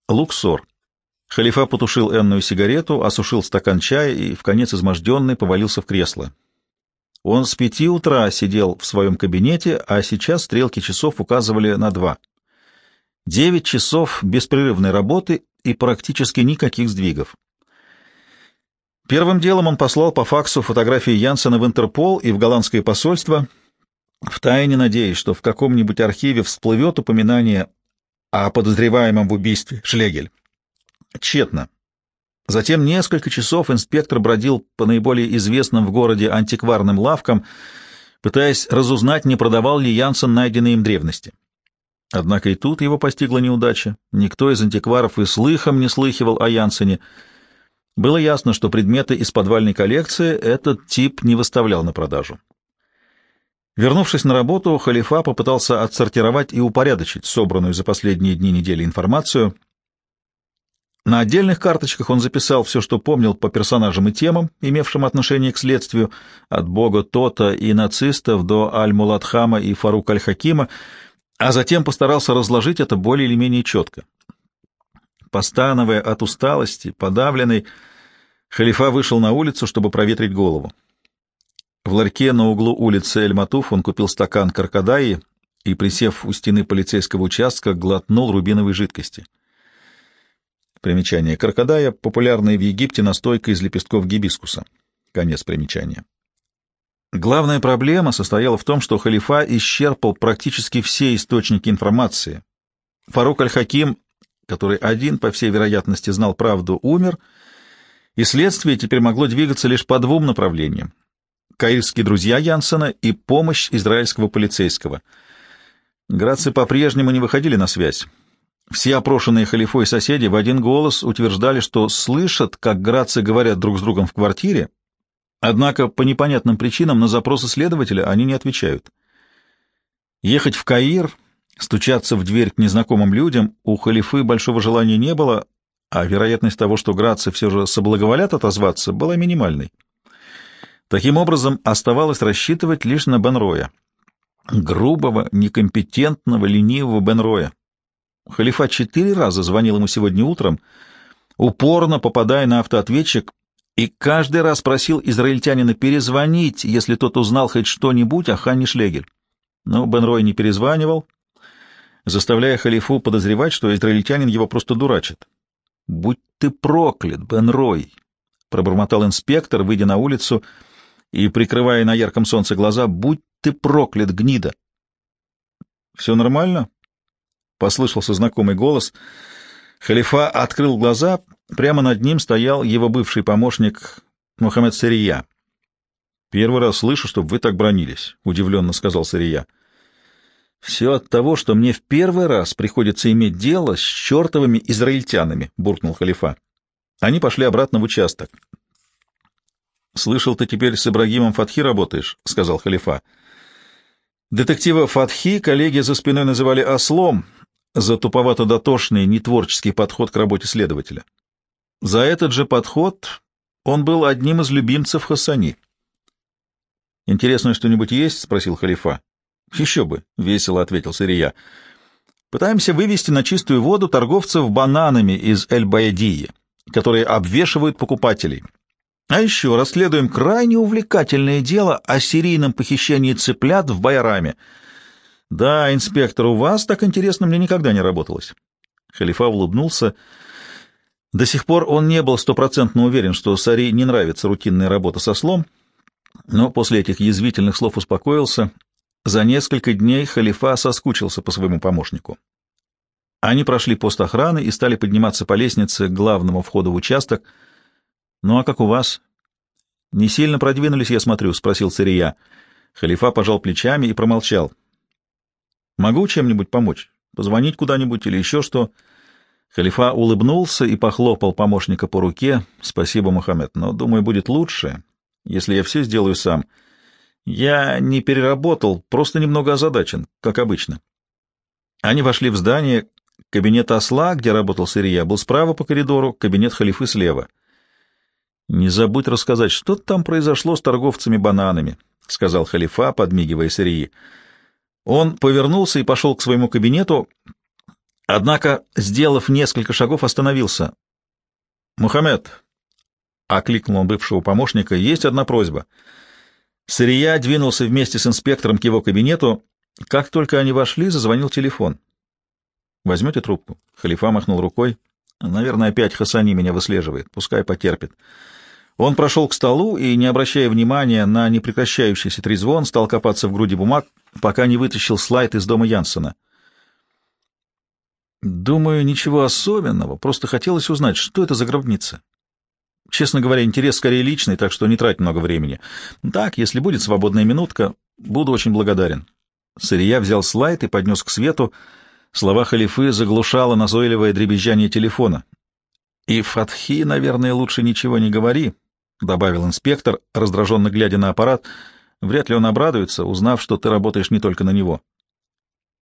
Луксор. Халифа потушил энную сигарету, осушил стакан чая и, вконец изможденный, повалился в кресло. Он с 5 утра сидел в своем кабинете, а сейчас стрелки часов указывали на 2. 9 часов беспрерывной работы и практически никаких сдвигов. Первым делом он послал по факсу фотографии Янсена в Интерпол и в голландское посольство, втайне надеясь, что в каком-нибудь архиве всплывет упоминание о подозреваемом в убийстве Шлегель. Тщетно. Затем несколько часов инспектор бродил по наиболее известным в городе антикварным лавкам, пытаясь разузнать, не продавал ли Янсен найденные им древности. Однако и тут его постигла неудача. Никто из антикваров и слыхом не слыхивал о Янсене. Было ясно, что предметы из подвальной коллекции этот тип не выставлял на продажу. Вернувшись на работу, Халифа попытался отсортировать и упорядочить собранную за последние дни недели информацию. На отдельных карточках он записал все, что помнил по персонажам и темам, имевшим отношение к следствию, от бога Тота и нацистов до Аль-Муладхама и Фарук Аль-Хакима, а затем постарался разложить это более или менее четко. Постановая от усталости, подавленный, Халифа вышел на улицу, чтобы проветрить голову. В ларьке на углу улицы Эль-Матуф он купил стакан каркадаи и, присев у стены полицейского участка, глотнул рубиновой жидкости. Примечание. Каркадая — популярная в Египте настойка из лепестков гибискуса. Конец примечания. Главная проблема состояла в том, что Халифа исчерпал практически все источники информации. Фарук Аль-Хаким, который один, по всей вероятности, знал правду, умер, и следствие теперь могло двигаться лишь по 2 направлениям: каирские друзья Янсена и помощь израильского полицейского. Грацы по-прежнему не выходили на связь. Все опрошенные Халифой соседи в один голос утверждали, что слышат, как грацы говорят друг с другом в квартире, однако по непонятным причинам на запросы следователя они не отвечают. Ехать в Каир, стучаться в дверь к незнакомым людям у Халифы большого желания не было, а вероятность того, что грацы все же соблаговолят отозваться, была минимальной. Таким образом, оставалось рассчитывать лишь на Бен-Роя. Грубого, некомпетентного, ленивого Бен-Роя. Халифа 4 раза звонил ему сегодня утром, упорно попадая на автоответчик, и каждый раз просил израильтянина перезвонить, если тот узнал хоть что-нибудь о Ханне Шлегель. Но Бен-Рой не перезванивал, заставляя Халифу подозревать, что израильтянин его просто дурачит. «Будь ты проклят, Бен-Рой!» — пробормотал инспектор, выйдя на улицу и прикрывая на ярком солнце глаза. «Будь ты проклят, гнида!» «Все нормально?» — послышался знакомый голос. Халифа открыл глаза. Прямо над ним стоял его бывший помощник Мухаммед Сырия. «Первый раз слышу, чтобы вы так бронились», — удивленно сказал Сырия. «Все от того, что мне в первый раз приходится иметь дело с чертовыми израильтянами», — буркнул Халифа. Они пошли обратно в участок. «Слышал, ты теперь с Ибрагимом Фатхи работаешь», — сказал Халифа. Детектива Фатхи коллеги за спиной называли «ослом» за туповато-дотошный, нетворческий подход к работе следователя. За этот же подход он был одним из любимцев Хассани. «Интересно, что-нибудь есть?» — спросил Халифа. «Еще бы», — весело ответил Сырия. «Пытаемся вывести на чистую воду торговцев бананами из Эль-Баядии, которые обвешивают покупателей. А еще расследуем крайне увлекательное дело о серийном похищении цыплят в Байраме. Да, инспектор, у вас так интересно мне никогда не работалось». Халифа улыбнулся. До сих пор он не был стопроцентно уверен, что Сари не нравится рутинная работа со ослом, но после этих язвительных слов успокоился. За несколько дней Халифа соскучился по своему помощнику. Они прошли пост охраны и стали подниматься по лестнице к главному входу в участок. «Ну а как у вас?» «Не сильно продвинулись, я смотрю», — спросил Сырия. Халифа пожал плечами и промолчал. «Могу чем-нибудь помочь? Позвонить куда-нибудь или еще что?» Халифа улыбнулся и похлопал помощника по руке. «Спасибо, Мухаммед, но, думаю, будет лучше, если я все сделаю сам. Я не переработал, просто немного озадачен, как обычно». Они вошли в здание. Кабинет осла, где работал Сырия, был справа по коридору, кабинет Халифы слева. «Не забудь рассказать, что там произошло с торговцами бананами», — сказал Халифа, подмигивая Сырии. Он повернулся и пошел к своему кабинету. Однако, сделав несколько шагов, остановился. «Мухаммед», — окликнул он бывшего помощника, — «есть одна просьба». Сырия двинулся вместе с инспектором к его кабинету. Как только они вошли, зазвонил телефон. «Возьмете трубку?» Халифа махнул рукой. «Наверное, опять Хасани меня выслеживает. Пускай потерпит». Он прошел к столу и, не обращая внимания на непрекращающийся трезвон, стал копаться в груди бумаг, пока не вытащил слайд из дома Янсена. «Думаю, ничего особенного. Просто хотелось узнать, что это за гробница. Честно говоря, интерес скорее личный, так что не трать много времени. Так, если будет свободная минутка, буду очень благодарен». Сырия взял слайд и поднес к свету. Слова халифы заглушало назойливое дребезжание телефона. «И Фатхи, наверное, лучше ничего не говори», — добавил инспектор, раздраженно глядя на аппарат. «Вряд ли он обрадуется, узнав, что ты работаешь не только на него».